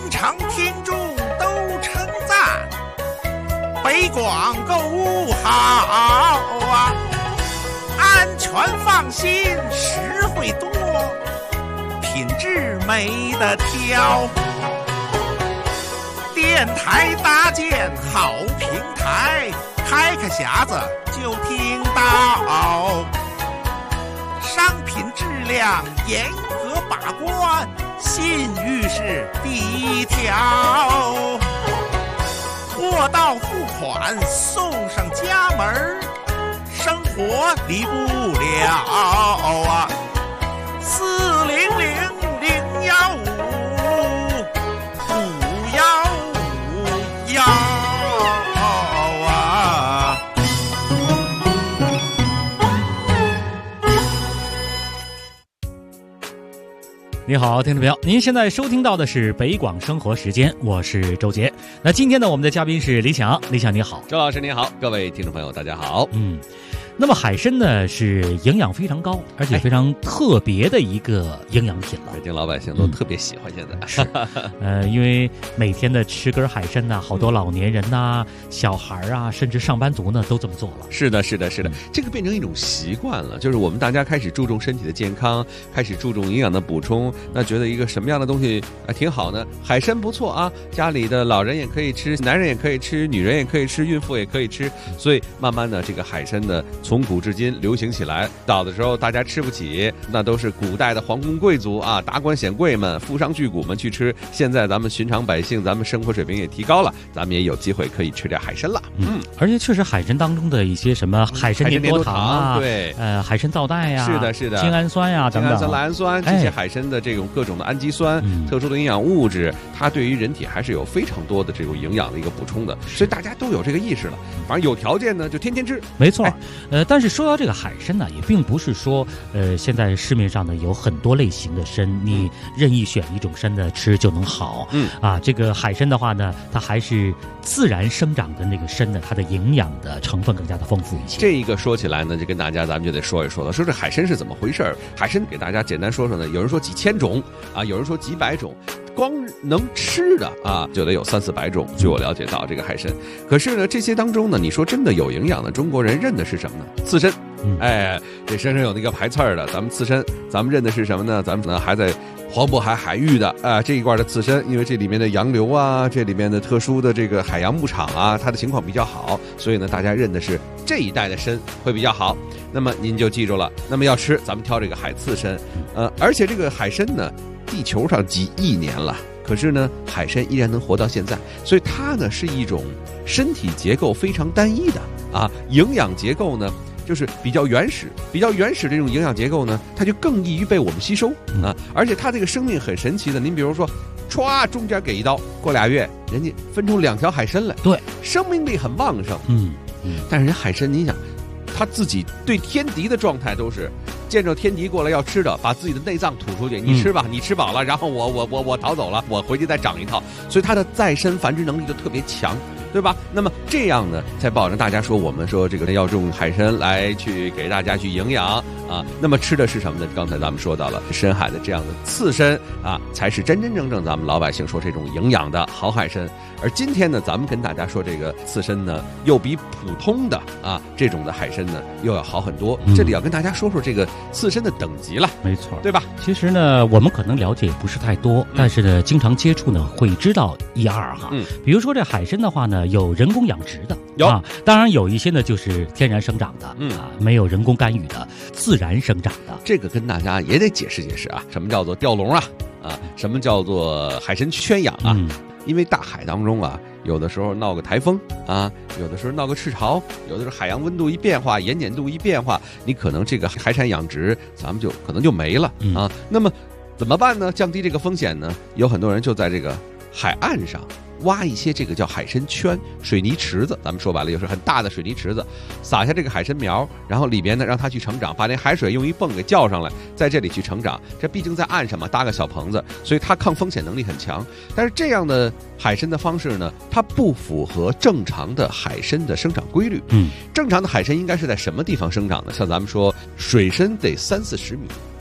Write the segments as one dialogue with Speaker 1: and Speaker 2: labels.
Speaker 1: 场听众都称赞，北广购物好啊，安全放心，实惠多，品质没得挑。电台搭建好平台，开匣子就听到，商品质量严格把关，信誉是第一条。货到付款送上家门，生活离不了啊！400-015-515啊！
Speaker 2: 你好，听众朋友，您现在收听到的是北广生活时间，我是周杰。那今天呢，我们的嘉宾是李想，李想你好。
Speaker 3: 周老师你好，各位听众朋友大家好。
Speaker 2: 那么海参呢是营养非常高，而且非常特别的一个营养品了。
Speaker 3: 北京老百姓都特别喜欢现在。
Speaker 2: 是，因为每天的吃根海参呐，好多老年人呐、小孩啊，甚至上班族呢都这么做了。
Speaker 3: 是的，这个变成一种习惯了，就是我们大家开始注重身体的健康，开始注重营养的补充。那觉得一个什么样的东西挺好呢？海参不错啊，家里的老人也可以吃，男人也可以吃，女人也可以吃，孕妇也可以吃。所以慢慢的这个海参呢，从古至今流行起来。早的时候大家吃不起，那都是古代的皇宫贵族啊、达官显贵们、富商巨贾们去吃。现在咱们寻常百姓，咱们生活水平也提高了，咱们也有机会可以吃点海参了。
Speaker 2: 而且确实海参当中的一些什么海参粘多糖啊，
Speaker 3: 对，
Speaker 2: 海参皂苷呀，
Speaker 3: 是的，
Speaker 2: 精氨酸呀等等，
Speaker 3: 精氨酸、赖氨酸这些海参的这种各种的氨基酸、特殊的营养物质，它对于人体还是有非常多的这种营养的一个补充的，所以大家都有这个意识了。反正有条件呢，就天天吃。
Speaker 2: 没错，但是说到这个海参呢，也并不是说，现在市面上呢有很多类型的参，你任意选一种参的吃就能好。这个海参的话呢，它还是自然生长的那个参呢，它的营养的成分更加的丰富一些。
Speaker 3: 这一个说起来呢，就跟大家咱们就得说一说了，说这海参是怎么回事。海参给大家简单说说呢，有人说几千种啊，有人说几百种。光能吃的啊，就得有300-400种。据我了解到这个海参，可是呢，这些当中呢，你说真的有营养的，中国人认的是什么呢？刺参。这身上有那个排刺儿的，咱们刺参，咱们认的是什么呢？咱们呢还在黄渤海域的这一块的刺参，因为这里面的洋流啊，这里面的特殊的这个海洋牧场啊，它的情况比较好，所以呢，大家认的是这一带的参会比较好。那么您就记住了，那么要吃，咱们挑这个海刺参。而且这个海参呢，地球上几亿年了，可是呢，海参依然能活到现在，所以它呢是一种身体结构非常单一的营养结构呢，就是比较原始这种营养结构呢，它就更易于被我们吸收而且它这个生命很神奇的，您比如说，歘，中间给一刀，过2月，人家分出2条海参来，对，生命力很旺盛。但是人海参，你想，他自己对天敌的状态都是见着天敌过来要吃的，把自己的内脏吐出去，你吃吧，你吃饱了，然后我逃走了，我回去再长一套，所以它的再生繁殖能力就特别强，对吧？那么这样呢，才保证大家说我们说这个要用海参来去给大家去营养那么吃的是什么呢？刚才咱们说到了深海的这样的刺参才是真正咱们老百姓说这种营养的好海参。而今天呢，咱们跟大家说这个刺参呢，又比普通的这种的海参呢又要好很多。这里要跟大家说说这个刺参的等级了，
Speaker 2: 没错，
Speaker 3: 对吧？
Speaker 2: 其实呢，我们可能了解也不是太多，但是呢，经常接触呢，会知道1、2哈。比如说这海参的话呢，有人工养殖的，当然有一些呢就是天然生长的，没有人工干预的，自然生长的。
Speaker 3: 这个跟大家也得解释解释什么叫做钓笼什么叫做海参圈养因为大海当中有的时候闹个台风有的时候闹个赤潮，有的时候海洋温度一变化，盐碱度一变化，你可能这个海产养殖咱们就可能就没了那么怎么办呢？降低这个风险呢？有很多人就在这个海岸上挖一些这个叫海参圈，水泥池子，咱们说白了就是很大的水泥池子，撒下这个海参苗，然后里边呢让它去成长，把那海水用一泵给叫上来，在这里去成长。这毕竟在岸上嘛，搭个小棚子，所以它抗风险能力很强。但是这样的海参的方式呢，它不符合正常的海参的生长规律。正常的海参应该是在什么地方生长呢？像咱们说水深得30-40米。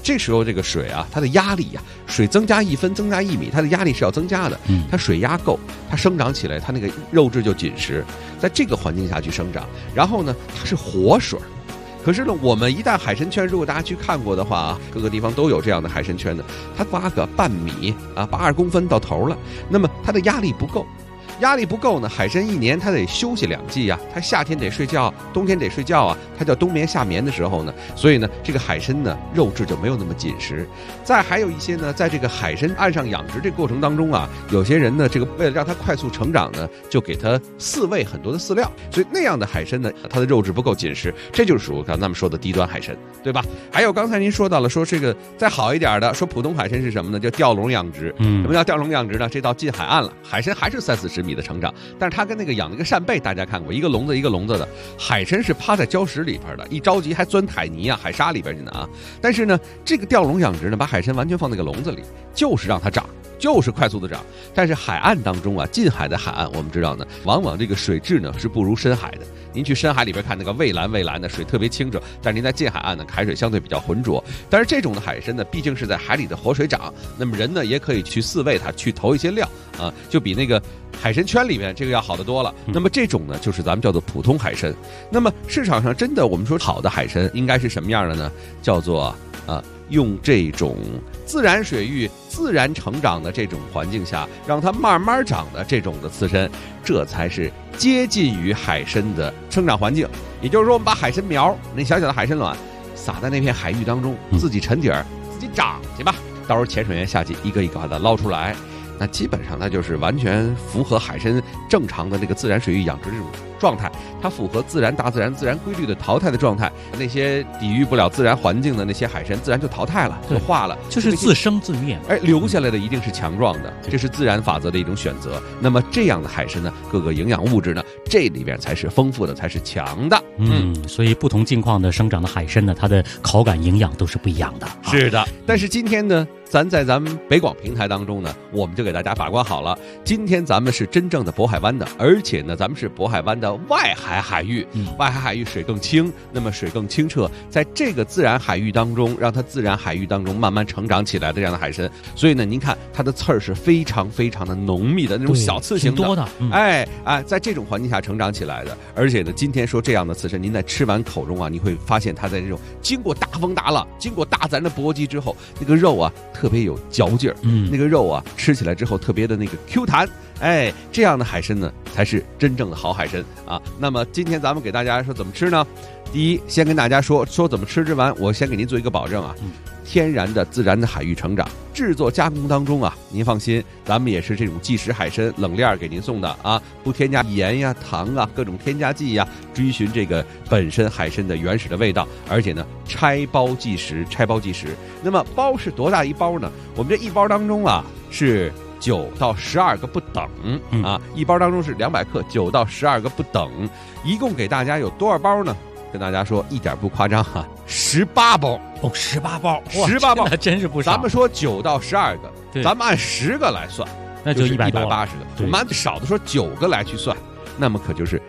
Speaker 3: 这时候这个水啊，它的压力呀，水增加1分增加1米，它的压力是要增加的。它水压够，它生长起来，它那个肉质就紧实，在这个环境下去生长。然后呢，它是活水。可是呢，我们一旦海参圈，如果大家去看过的话啊，各个地方都有这样的海参圈的，它挖个半米啊，82公分到头了，那么它的压力不够。压力不够呢，海参一年它得休息2季啊，它夏天得睡觉，冬天得睡觉啊，它叫冬眠夏眠的时候呢，所以呢，这个海参呢肉质就没有那么紧实。再还有一些呢，在这个海参岸上养殖这个过程当中啊，有些人呢，这个为了让它快速成长呢，就给它饲喂很多的饲料，所以那样的海参呢，它的肉质不够紧实，这就是属于刚才咱们说的低端海参，对吧？还有刚才您说到了，说这个再好一点的，说普通海参是什么呢？叫钓笼养殖。什么叫钓笼养殖呢？这到近海岸了，海参还是30-40米的成长，但是它跟那个养那个扇贝，大家看过，一个笼子一个笼子的，海参是趴在礁石里边的，一着急还钻海泥啊、海沙里边去呢啊。但是呢，这个钓笼养殖呢，把海参完全放那个笼子里，就是让它长，就是快速的长。但是海岸当中啊，近海的海岸，我们知道呢，往往这个水质呢是不如深海的。您去深海里边看那个蔚蓝的水特别清澈，但是您在近海岸呢，海水相对比较浑浊。但是这种的海参呢，毕竟是在海里的活水长，那么人呢也可以去饲喂它，去投一些料啊，就比那个海参圈里面这个要好得多了。那么这种呢，就是咱们叫做普通海参。那么市场上真的我们说好的海参应该是什么样的呢？叫做用这种自然水域、自然成长的这种环境下，让它慢慢长的这种的刺参，这才是接近于海参的生长环境。也就是说，我们把海参苗那小小的海参卵撒在那片海域当中，自己沉底儿，自己长去吧。到时候潜水员下去一个一个把它捞出来，那基本上那就是完全符合海参正常的这个自然水域养殖这种状态，它符合大自然规律的淘汰的状态。那些抵御不了自然环境的那些海参，自然就淘汰了，就化了，
Speaker 2: 就是自生自灭。
Speaker 3: 留下来的一定是强壮的，这是自然法则的一种选择。那么这样的海参呢，各个营养物质呢，这里边才是丰富的，才是强的。
Speaker 2: 所以不同境况的生长的海参呢，它的口感营养都是不一样的。
Speaker 3: 是的，但是今天呢，咱们北广平台当中呢，我们就给大家把关好了。今天咱们是真正的渤海湾的，而且呢，咱们是渤海湾的外海海域，外海海域水更清，那么水更清澈，在这个自然海域当中，让它自然海域当中慢慢成长起来的这样的海参，所以呢，您看它的刺儿是非常非常的浓密的那种小刺型的，
Speaker 2: 多的，
Speaker 3: 在这种环境下成长起来的。而且呢，今天说这样的刺参，您在吃完口中啊，你会发现它在这种经过大风大浪、经过大自然的搏击之后，那个肉啊特别有嚼劲儿，那个肉啊吃起来之后特别的那个 Q 弹，这样的海参呢才是真正的好海参啊。那么今天咱们给大家说怎么吃呢？第一，先跟大家说怎么吃之完，我先给您做一个保证啊，天然的自然的海域成长，制作加工当中啊，您放心，咱们也是这种即食海参冷链给您送的啊，不添加盐呀、糖啊、各种添加剂呀，追寻这个本身海参的原始的味道，而且呢，拆包即食。那么包是多大一包呢？我们这一包当中啊是9到12个不等啊，一包当中是200克，9到12个不等，一共给大家有多少包呢？跟大家说一点不夸张哈，18包
Speaker 2: ，18包
Speaker 3: ，18包，
Speaker 2: 那真是不少。
Speaker 3: 咱们说9到12个，咱们按10个来算，
Speaker 2: 那就180个。
Speaker 3: 我们按少的说9个来去算，那么可就是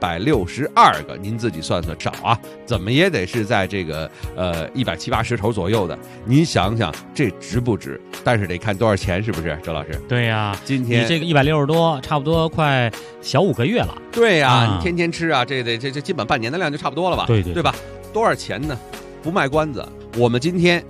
Speaker 3: 162个，您自己算算少啊，怎么也得是在这个170-180头左右的。您想想这值不值？但是得看多少钱，是不是，周老师？
Speaker 2: 对呀，
Speaker 3: 今天
Speaker 2: 你这个160多，差不多快小5个月了。
Speaker 3: 对呀，你天天吃啊，这基本半年的量就差不多了吧？
Speaker 2: 对
Speaker 3: 吧？多少钱呢？不卖关子，我们今天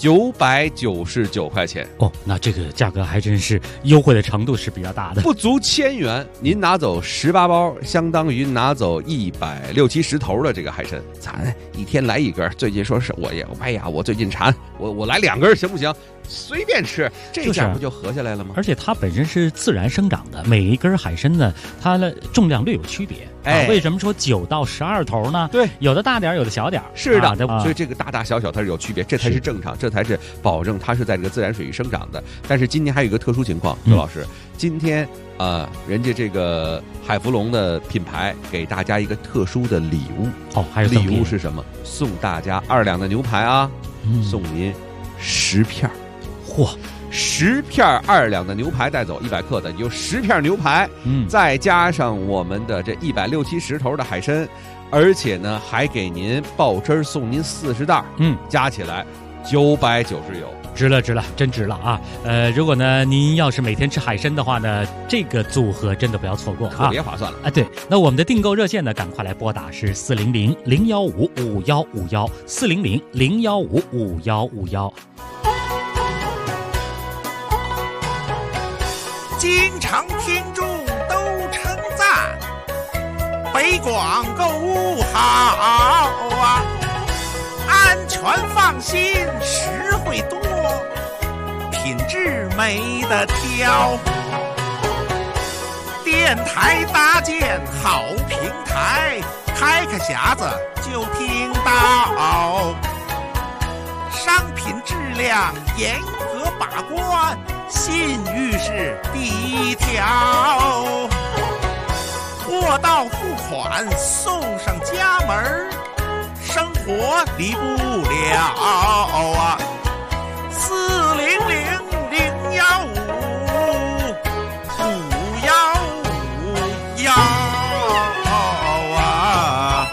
Speaker 3: 999块钱
Speaker 2: 那这个价格还真是优惠的程度是比较大的，
Speaker 3: 不足1000元，您拿走18包，相当于拿走160-170头的这个海参。咱一天来一根，最近说是我最近馋，我来2根行不行？随便吃，这价不就合下来了吗？
Speaker 2: 而且它本身是自然生长的，每一根海参呢，它的重量略有区别。为什么说9到12头呢？
Speaker 3: 对，
Speaker 2: 有的大点，有的小点。
Speaker 3: 是的，所以这个大小它是有区别，这才是正常，这才是保证它是在这个自然水域生长的。但是今年还有一个特殊情况，周老师，今天人家这个海福龙的品牌给大家一个特殊的礼物
Speaker 2: 还有
Speaker 3: 礼物是什么？送大家2两的牛排啊，送您10片。10片2两的牛排带走100克的，有10片牛排，再加上我们的这160-170头的海参，而且呢还给您爆汁送您40袋，加起来 990有。
Speaker 2: 值了，真值了啊！如果呢您要是每天吃海参的话呢，这个组合真的不要错过啊，
Speaker 3: 特别划算了
Speaker 2: 啊！对，那我们的订购热线呢，赶快来拨打是400-015-5151，400-015-5151。
Speaker 1: 经常听众都称赞北广购物好啊，安全放心，实惠多，品质没得挑。电台搭建好平台，开个匣子就听到，商品质量严格把关，信誉是第一条。货到付款送上家门，生活离不了啊！400-015-5151啊！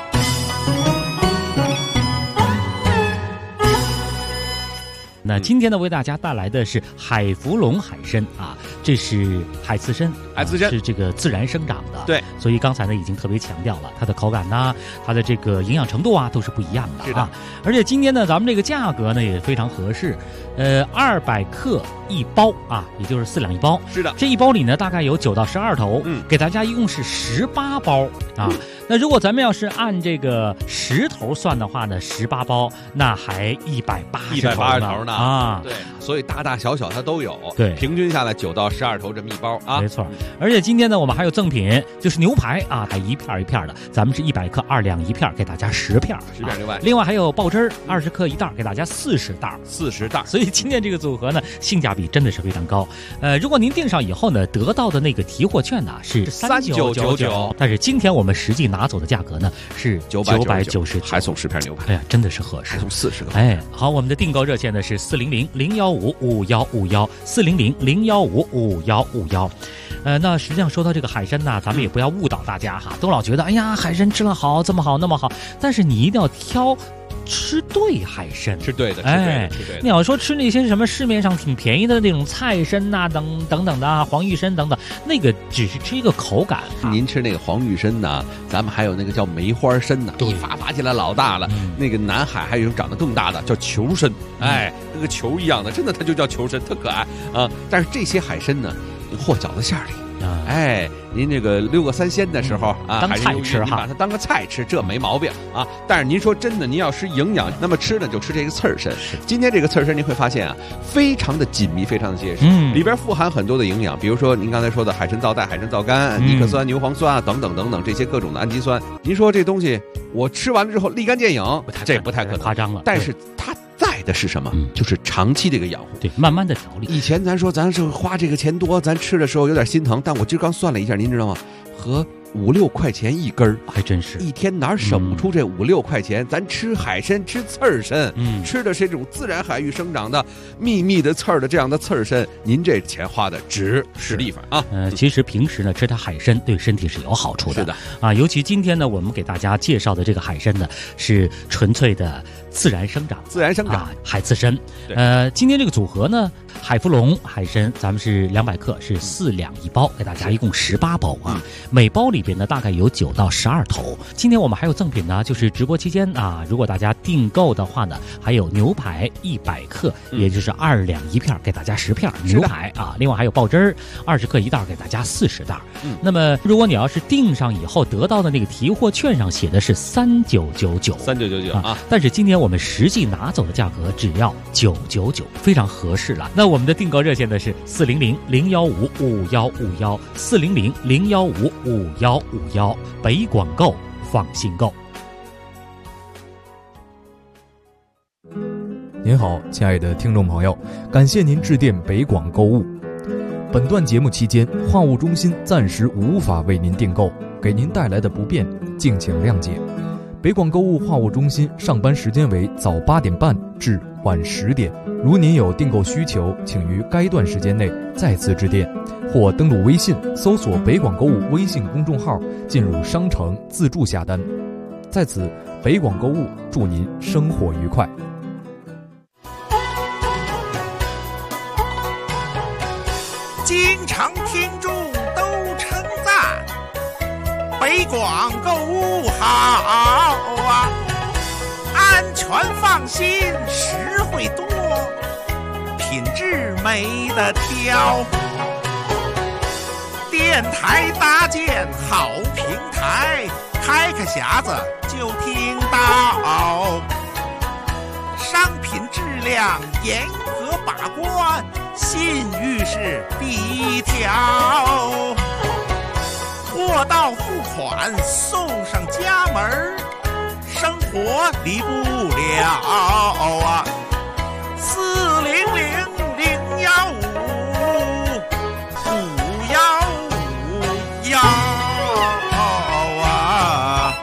Speaker 2: 那今天呢，为大家带来的是海福龙海参啊，这是海刺参，是这个自然生长的。
Speaker 3: 对，
Speaker 2: 所以刚才呢已经特别强调了，它的口感呐，它的这个营养程度啊，都是不一样的。
Speaker 3: 是的
Speaker 2: 啊，而且今天呢，咱们这个价格呢也非常合适，200克一包啊，也就是4两一包。
Speaker 3: 是的，
Speaker 2: 这一包里呢大概有9到12头，给大家一共是18包啊。那如果咱们要是按这个10头算的话呢，18包那还180头呢啊！
Speaker 3: 对，所以大大小小它都有，
Speaker 2: 对，
Speaker 3: 平均下来9到12头这么一包啊，
Speaker 2: 没错。而且今天呢，我们还有赠品，就是牛排啊，它一片一片的，咱们是100克2两一片，给大家10片
Speaker 3: ，10片之外，
Speaker 2: 另外还有爆汁儿20克一袋，给大家40袋。所以今天这个组合呢，性价比真的是非常高。如果您订上以后呢，得到的那个提货券呢是3999，但是今天我们实际拿走的价格呢是990，
Speaker 3: 还送10片牛排。
Speaker 2: 哎呀，真的是合适，
Speaker 3: 还送40个。
Speaker 2: 哎，好，我们的订购热线呢是400-015-5151，400-015-5151。那实际上说到这个海参呢，咱们也不要误导大家哈，都老觉得哎呀海参吃了好，这么好那么好，但是你一定要挑吃对海参，
Speaker 3: 是对的，
Speaker 2: 哎，
Speaker 3: 是对的。
Speaker 2: 你要说吃那些什么市面上挺便宜的那种菜参呐，等等的啊，黄玉参等等，那个只是吃一个口感。
Speaker 3: 您吃那个黄玉参呢，咱们还有那个叫梅花参呢，一发起来老大了。那个南海还有一种长得更大的叫球参，哎，跟个球一样的，真的它就叫球参，特可爱啊。但是这些海参呢，和饺子馅里。哎，您这个6个3鲜的时候啊，
Speaker 2: 当菜吃哈，
Speaker 3: 您把它当个菜吃，这没毛病啊。但是您说真的，您要吃营养，那么吃呢就吃这个刺儿参。今天这个刺儿参您会发现啊，非常的紧密，非常的结实，里边富含很多的营养，比如说您刚才说的海参皂带、海参皂苷、尼克酸、牛磺酸啊等等等等这些各种的氨基酸。您说这东西我吃完了之后立竿见影，这不太可能，
Speaker 2: 夸张了。
Speaker 3: 但是它在的是什么？就是长期这个养护，
Speaker 2: 对，慢慢的调理。
Speaker 3: 以前咱说咱是花这个钱多，咱吃的时候有点心疼，但我今儿刚算了一下，您知道吗？和5、6块钱一根儿，
Speaker 2: 还真是
Speaker 3: 一天哪省不出这5、6块钱？咱吃海参，吃刺儿参，吃的是这种自然海域生长的密密的刺儿的这样的刺儿参，您这钱花的值是地方啊。
Speaker 2: 其实平时呢吃它海参对身体是有好处的，
Speaker 3: 是的
Speaker 2: 啊，尤其今天呢我们给大家介绍的这个海参呢是纯粹的自然生长海刺参。今天这个组合呢，海福龙海参，咱们是200克，是4两一包，给大家一共18包啊。每包里边呢大概有9到12头。今天我们还有赠品呢，就是直播期间啊，如果大家订购的话呢，还有牛排100克，也就是2两一片，给大家10片牛排啊。另外还有爆汁儿20克一袋，给大家40袋。那么如果你要是订上以后得到的那个提货券上写的是3999
Speaker 3: 啊，
Speaker 2: 但是今天我们实际拿走的价格只要999，非常合适了。那我们的订购热线呢是400-015-5151，400-015-5151，北广购，放心购。
Speaker 4: 您好，亲爱的听众朋友，感谢您致电北广购物。本段节目期间，话务中心暂时无法为您订购，给您带来的不便，敬请谅解。北广购物话务中心上班时间为早8点半至晚10点，如您有订购需求，请于该段时间内再次致电，或登录微信搜索北广购物微信公众号，进入商城自助下单。在此，北广购物祝您生活愉快。
Speaker 1: 经常听众都称赞，北广购物好啊，安全放心，实惠多，品质没得挑。电台搭建好平台，开个匣子就听到，商品质量严格把关，信誉是第一条。货到付款送上家门，生活离不了啊。400-015-515啊。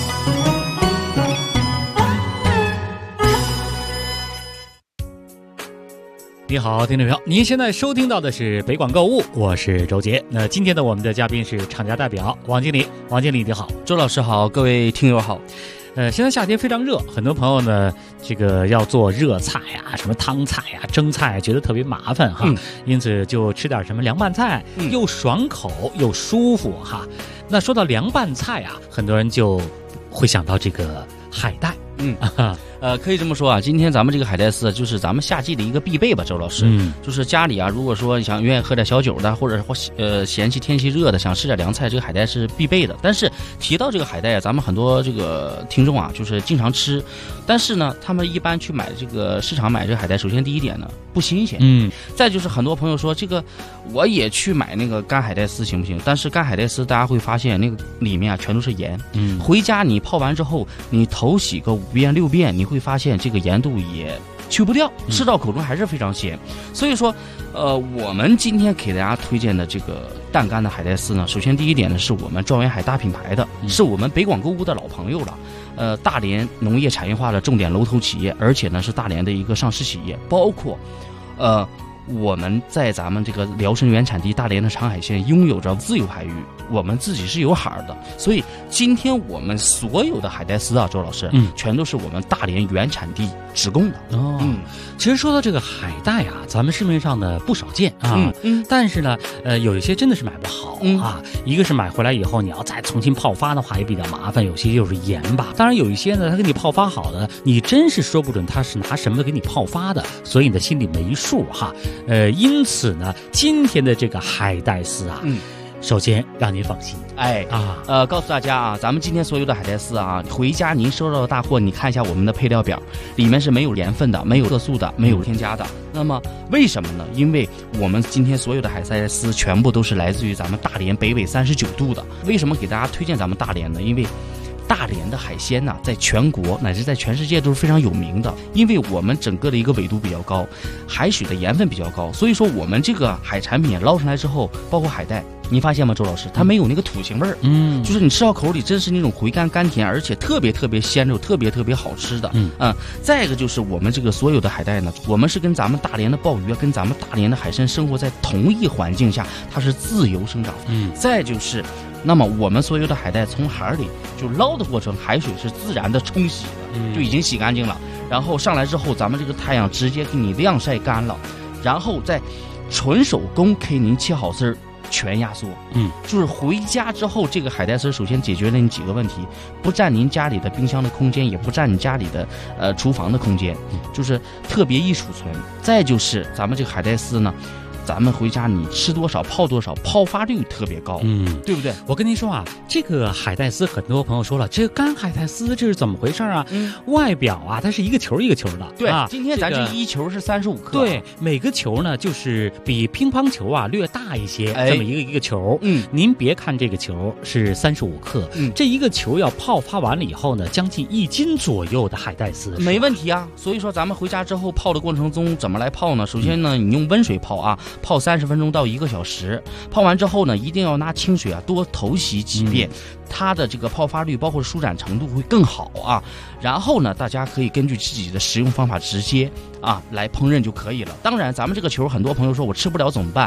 Speaker 2: 你好，听众朋友，您现在收听到的是北广购物，我是周杰。那今天的我们的嘉宾是厂家代表王经理，王经理你好。
Speaker 5: 周老师好，各位听友好。
Speaker 2: 现在夏天非常热，很多朋友呢，这个要做热菜啊，什么汤菜啊、蒸菜，觉得特别麻烦哈，因此就吃点什么凉拌菜，又爽口又舒服哈。那说到凉拌菜啊，很多人就会想到这个海带。
Speaker 5: 可以这么说啊，今天咱们这个海带丝就是咱们夏季的一个必备吧，周老师。就是家里啊，如果说想愿意喝点小酒的，或者嫌弃天气热的，想吃点凉菜，这个海带是必备的。但是提到这个海带啊，咱们很多这个听众啊，就是经常吃，但是呢，他们一般去买这个市场买这个海带，首先第一点呢不新鲜，再就是很多朋友说这个我也去买那个干海带丝行不行？但是干海带丝大家会发现那个里面啊全都是盐，回家你泡完之后，你头洗个5遍6遍，你会发现这个盐度也去不掉，吃到口中还是非常咸。所以说我们今天给大家推荐的这个淡干的海带丝呢，首先第一点呢是我们状元海大品牌的，是我们北广购物的老朋友了。大连农业产业化的重点龙头企业，而且呢是大连的一个上市企业，包括我们在咱们这个辽沈原产地大连的长海县拥有着自由海域，我们自己是有海的，所以今天我们所有的海带丝啊，周老师，全都是我们大连原产地直供的。
Speaker 2: 其实说到这个海带啊，咱们市面上呢不少见啊，但是呢，有一些真的是买不好啊。一个是买回来以后，你要再重新泡发的话也比较麻烦，有些就是盐吧。当然有一些呢，他给你泡发好的，你真是说不准他是拿什么给你泡发的，所以你的心里没数哈。因此呢，今天的这个海带丝啊，首先让您放心，
Speaker 5: 告诉大家啊，咱们今天所有的海带丝啊，回家您收到的大货，你看一下我们的配料表，里面是没有盐分的，没有色素的，没有添加的。那么为什么呢？因为我们今天所有的海带丝全部都是来自于咱们大连北纬39度的。为什么给大家推荐咱们大连呢？因为大连的海鲜呢，在全国乃至在全世界都是非常有名的，因为我们整个的一个纬度比较高，海水的盐分比较高，所以说我们这个海产品捞上来之后，包括海带，你发现吗，周老师，它没有那个土腥味儿，就是你吃到口里真是那种回甘甘甜，而且特别特别鲜肉，特别特别好吃的。再一个就是我们这个所有的海带呢，我们是跟咱们大连的鲍鱼，跟咱们大连的海参生活在同一环境下，它是自由生长。再就是那么我们所有的海带从海里就捞的过程，海水是自然的冲洗的，就已经洗干净了，然后上来之后，咱们这个太阳直接给你晾晒干了，然后再纯手工给您切好丝儿，全压缩。就是回家之后，这个海带丝首先解决了你几个问题，不占您家里的冰箱的空间，也不占你家里的厨房的空间，就是特别易储存。再就是咱们这个海带丝呢，咱们回家你吃多少泡多少，泡发率特别高，对不对？
Speaker 2: 我跟您说啊，这个海带丝很多朋友说了，这个干海带丝这是怎么回事啊？外表啊，它是一个球一个球的，
Speaker 5: 对啊。今天咱这一球是35克，
Speaker 2: 对，每个球呢就是比乒乓球啊略大一些，这么一个球。您别看这个球是35克，这一个球要泡发完了以后呢，将近1斤左右的海带丝，
Speaker 5: 没问题啊。所以说咱们回家之后泡的过程中怎么来泡呢？首先呢，你用温水泡啊。泡30分钟到1个小时，泡完之后呢，一定要拿清水啊多头洗几遍，它的这个泡发率包括舒展程度会更好啊。然后呢，大家可以根据自己的食用方法直接来烹饪就可以了。当然，咱们这个球很多朋友说我吃不了怎么办？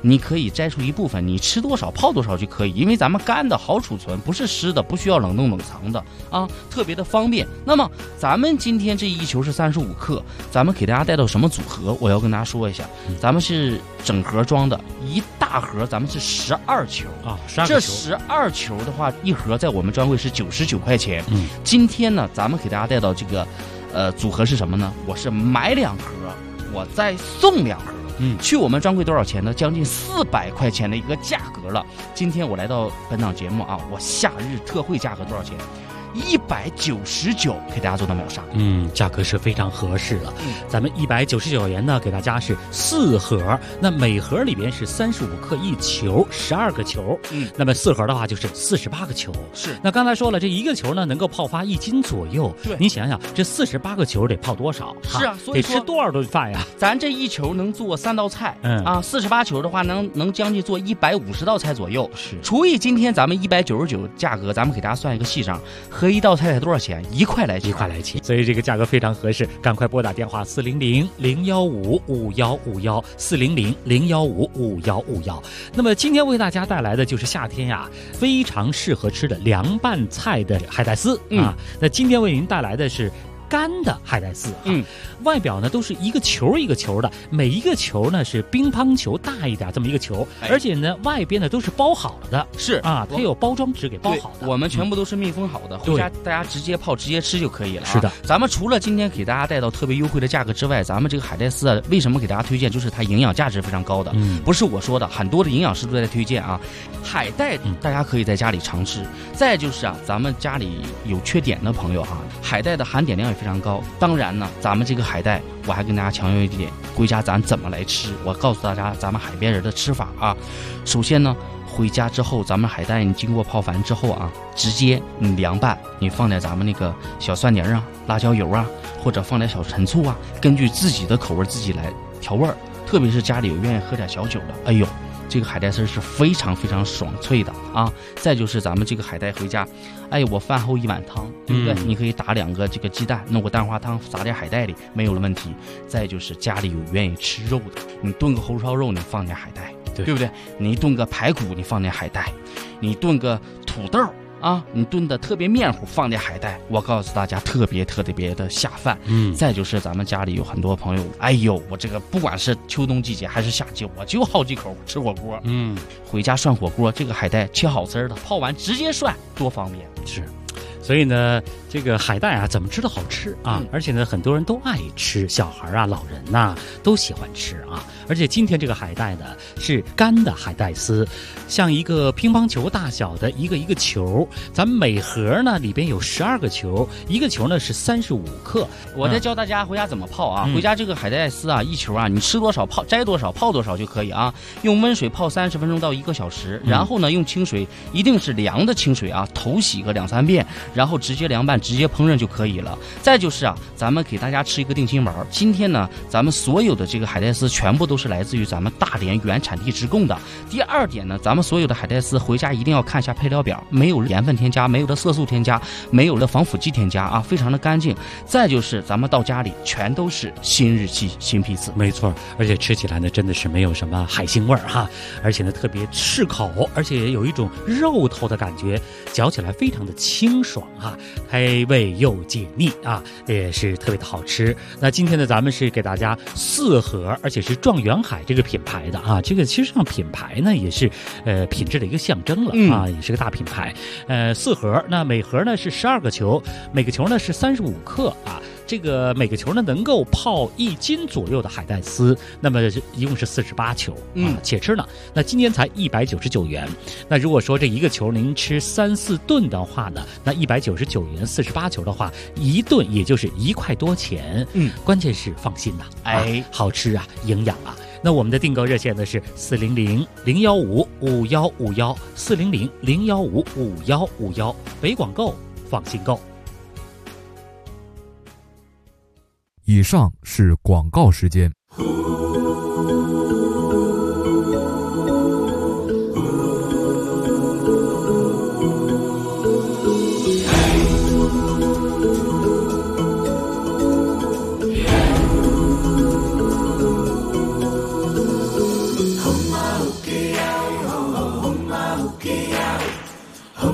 Speaker 5: 你可以摘出一部分，你吃多少泡多少就可以，因为咱们干的好储存，不是湿的，不需要冷冻冷藏的啊，特别的方便。那么咱们今天这一球是35克，咱们给大家带到什么组合？我要跟大家说一下，咱们是整盒装的，一大盒咱们是12球
Speaker 2: 啊，12球。
Speaker 5: 这12球的话，一盒在我们专柜是99块钱。今天呢，咱们给大家带到这个组合是什么呢？我是买2盒，我再送2盒。去我们专柜多少钱呢？将近400块钱的一个价格了。今天我来到本档节目啊，我夏日特惠价格多少钱？199，给大家做到秒杀。
Speaker 2: 价格是非常合适了。咱们199元呢，给大家是4盒，那每盒里边是35克一球，12个球。那么4盒的话就是48个球。
Speaker 5: 是。
Speaker 2: 那刚才说了，这一个球呢能够泡发1斤左右。
Speaker 5: 对。
Speaker 2: 你想想，这48个球得泡多少？
Speaker 5: 是啊，所以
Speaker 2: 得吃多少顿饭呀？
Speaker 5: 咱这一球能做3道菜。48球的话能将近做150道菜左右。
Speaker 2: 是。
Speaker 5: 除以今天咱们199价格，咱们给大家算一个细账。和一道菜才多少钱？1块来钱，
Speaker 2: 所以这个价格非常合适，赶快拨打电话400-015-5151，400-015-5151。那么今天为大家带来的就是夏天呀非常适合吃的凉拌菜的海带丝啊。那今天为您带来的是干的海带丝，外表呢都是一个球一个球的，每一个球呢是乒乓球大一点这么一个球，而且呢外边呢都是包好了的，
Speaker 5: 是
Speaker 2: 啊，它有包装纸给包好的，
Speaker 5: 我们全部都是密封好的，回家大家直接泡直接吃就可以了。
Speaker 2: 是的，
Speaker 5: 咱们除了今天给大家带到特别优惠的价格之外，咱们这个海带丝啊，为什么给大家推荐？就是它营养价值非常高的，不是我说的，很多的营养师都在推荐啊。海带大家可以在家里常吃，再就是啊，咱们家里有缺碘的朋友哈，海带的含碘量也非常高。当然呢，咱们这个海带，我还跟大家强调一点，回家咱怎么来吃？我告诉大家，咱们海边人的吃法啊。首先呢，回家之后，咱们海带你经过泡凡之后啊，直接你凉拌，你放点咱们那个小蒜泥啊、辣椒油啊，或者放点小陈醋啊，根据自己的口味自己来调味儿。特别是家里有愿意喝点小酒的，哎呦。这个海带丝是非常非常爽脆的啊！再就是咱们这个海带回家，哎，我饭后1碗汤，对不对？你可以打2个这个鸡蛋，弄个蛋花汤，撒点海带里，没有了问题。再就是家里有愿意吃肉的，你炖个红烧肉，你放点海带，对不对？你炖个排骨，你放点海带，你炖个土豆。啊，你炖的特别面糊，放点海带，我告诉大家特别的下饭。再就是咱们家里有很多朋友，哎呦，我这个不管是秋冬季节还是夏季，我就好几口吃火锅。回家涮火锅，这个海带切好丝的，泡完直接涮，多方便。
Speaker 2: 是。所以呢，这个海带啊，怎么吃都好吃啊，而且呢，很多人都爱吃，小孩啊、老人呐、都喜欢吃啊。而且今天这个海带呢是干的海带丝，像一个乒乓球大小的一个球，咱们每盒呢里边有12个球，一个球呢是35克。
Speaker 5: 我再教大家回家怎么泡啊，回家这个海带丝啊，一球啊，你吃多少泡摘多少泡多少就可以啊。用温水泡30分钟到1个小时，然后呢用清水，一定是凉的清水啊，头洗个2-3遍。然后直接凉拌，直接烹饪就可以了。再就是啊，咱们给大家吃一个定心丸。今天呢，咱们所有的这个海带丝全部都是来自于咱们大连原产地直供的。第二点呢，咱们所有的海带丝回家一定要看一下配料表，没有盐分添加，没有的色素添加，没有的防腐剂添加啊，非常的干净。再就是咱们到家里全都是新日期、新批次，
Speaker 2: 没错。而且吃起来呢，真的是没有什么海腥味儿哈，而且呢特别适口，而且也有一种肉头的感觉，嚼起来非常的清爽啊，开胃又解腻啊，也是特别的好吃。那今天呢，咱们是给大家4盒，而且是状元海这个品牌的啊，这个其实上品牌呢也是品质的一个象征了啊，也是个大品牌。4盒，那每盒呢是12个球，每个球呢是35克啊。这个每个球呢能够泡1斤左右的海带丝，那么一共是48球啊，且吃呢。那今天才199元。那如果说这一个球您吃3-4顿的话呢，那199元48球的话，一顿也就是1块多钱。关键是放心呐，好吃啊，营养啊。那我们的订购热线呢是400-015-5151，400-015-5151，北广购，放心购。
Speaker 4: 以上是广告时间。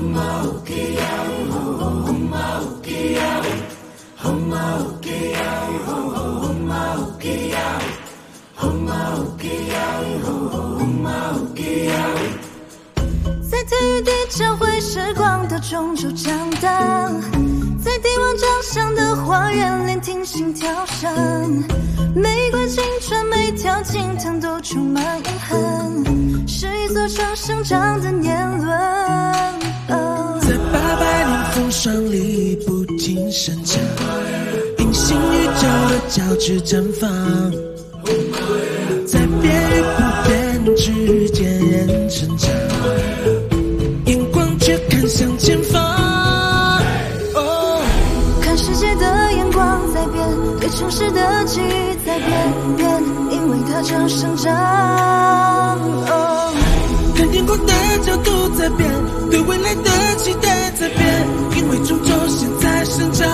Speaker 6: 在体育地教会时光的中州长大，在帝王掌上的花园聆听心跳声，玫瑰青春每条金藤都充满遗憾，是一座城生长的年轮。
Speaker 7: 在800年风霜里不停生长，隐形宇宙的交织绽放，在变与不变之间人成长，眼光却看向前方。
Speaker 6: 看世界的眼光在变，对城市的记忆在变，因为它正生长。
Speaker 7: 看天空的角度在变，对未来的期待在变，因为终究现在生长。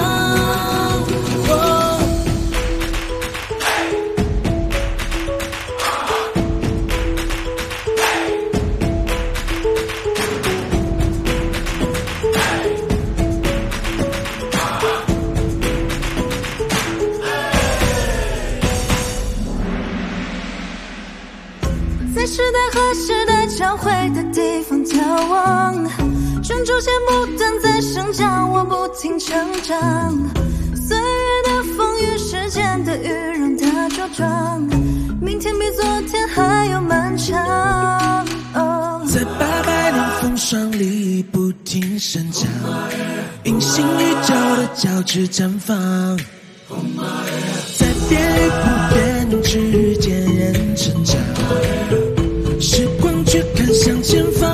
Speaker 6: 在时代和时代交汇的地方眺望，中州线不断在生长，我不停成长。岁月的风雨，时间的雨，让它茁壮，明天比昨天还要漫长。
Speaker 7: 在800年风霜里不停生长，隐形宇宙的交织绽放，在变与不变之间人成长，时光却看向前方。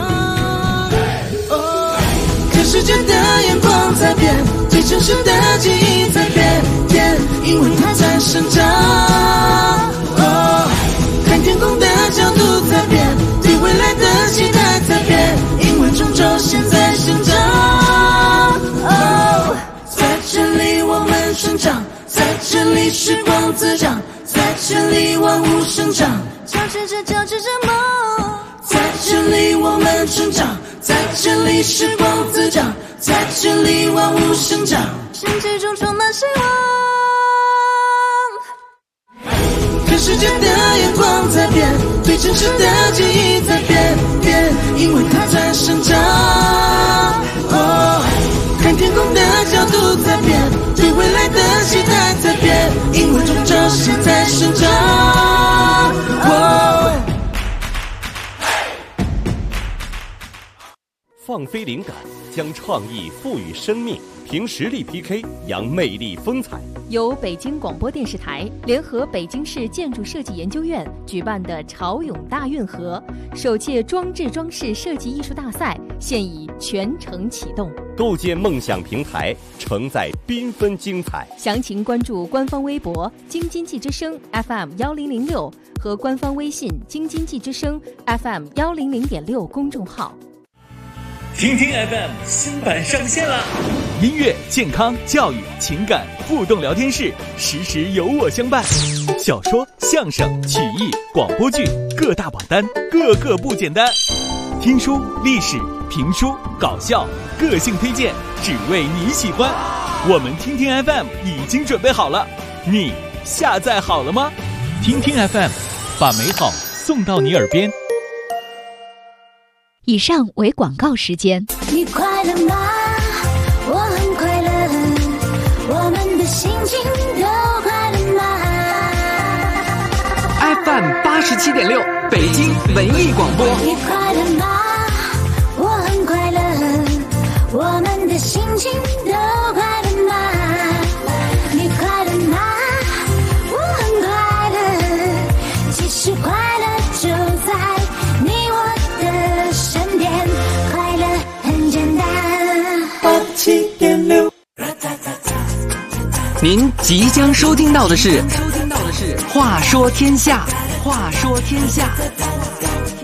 Speaker 7: 看世界的眼光在变，对城市的记忆在变，因为它在生长。看天空的角度在变，对未来的期待在变，因为终究现在生长。在这里我们生长，在这里时光滋长，在这里万物生长，
Speaker 6: 交织着梦。
Speaker 7: 在这里我们成长，在这里时光滋长，在这里万物生长，
Speaker 6: 生气中充满希望。
Speaker 7: 看世界的眼光在变，对城市的记忆在变，因为它在生长。看天空的角度在变，对未来的期待在变，因为终究现在生长。
Speaker 8: 放飞灵感，将创意赋予生命，凭实力 PK， 扬魅力风采。
Speaker 9: 由北京广播电视台联合北京市建筑设计研究院举办的潮涌大运河首届装置装饰设计艺术大赛现已全程启动，
Speaker 8: 构建梦想平台，承载缤纷精彩。
Speaker 9: 详情关注官方微博京津冀之声 FM1006 和官方微信京津冀之声 FM100.6 公众号。
Speaker 10: 听听 FM 新版上线了，音乐、健康、教育、情感互动聊天室，时时有我相伴。小说、相声、曲艺、广播剧各大榜单，个个不简单。听书、历史、评书、搞笑，个性推荐，只为你喜欢。我们听听 FM 已经准备好了，你下载好了吗？听听 FM， 把美好送到你耳边。
Speaker 11: 以上为广告时间。
Speaker 6: 你快乐吗？我很快乐，我们的心情都快乐吗
Speaker 12: ？FM 87.6，北京文艺广播。
Speaker 6: 你快乐吗？我很快乐，我们的心情都快乐吗？你快乐吗？我很快乐，其实快乐就在你我的身边，快乐很简单。
Speaker 7: 87.6，
Speaker 12: 您即将收听到的是《话说天下》，话说天下。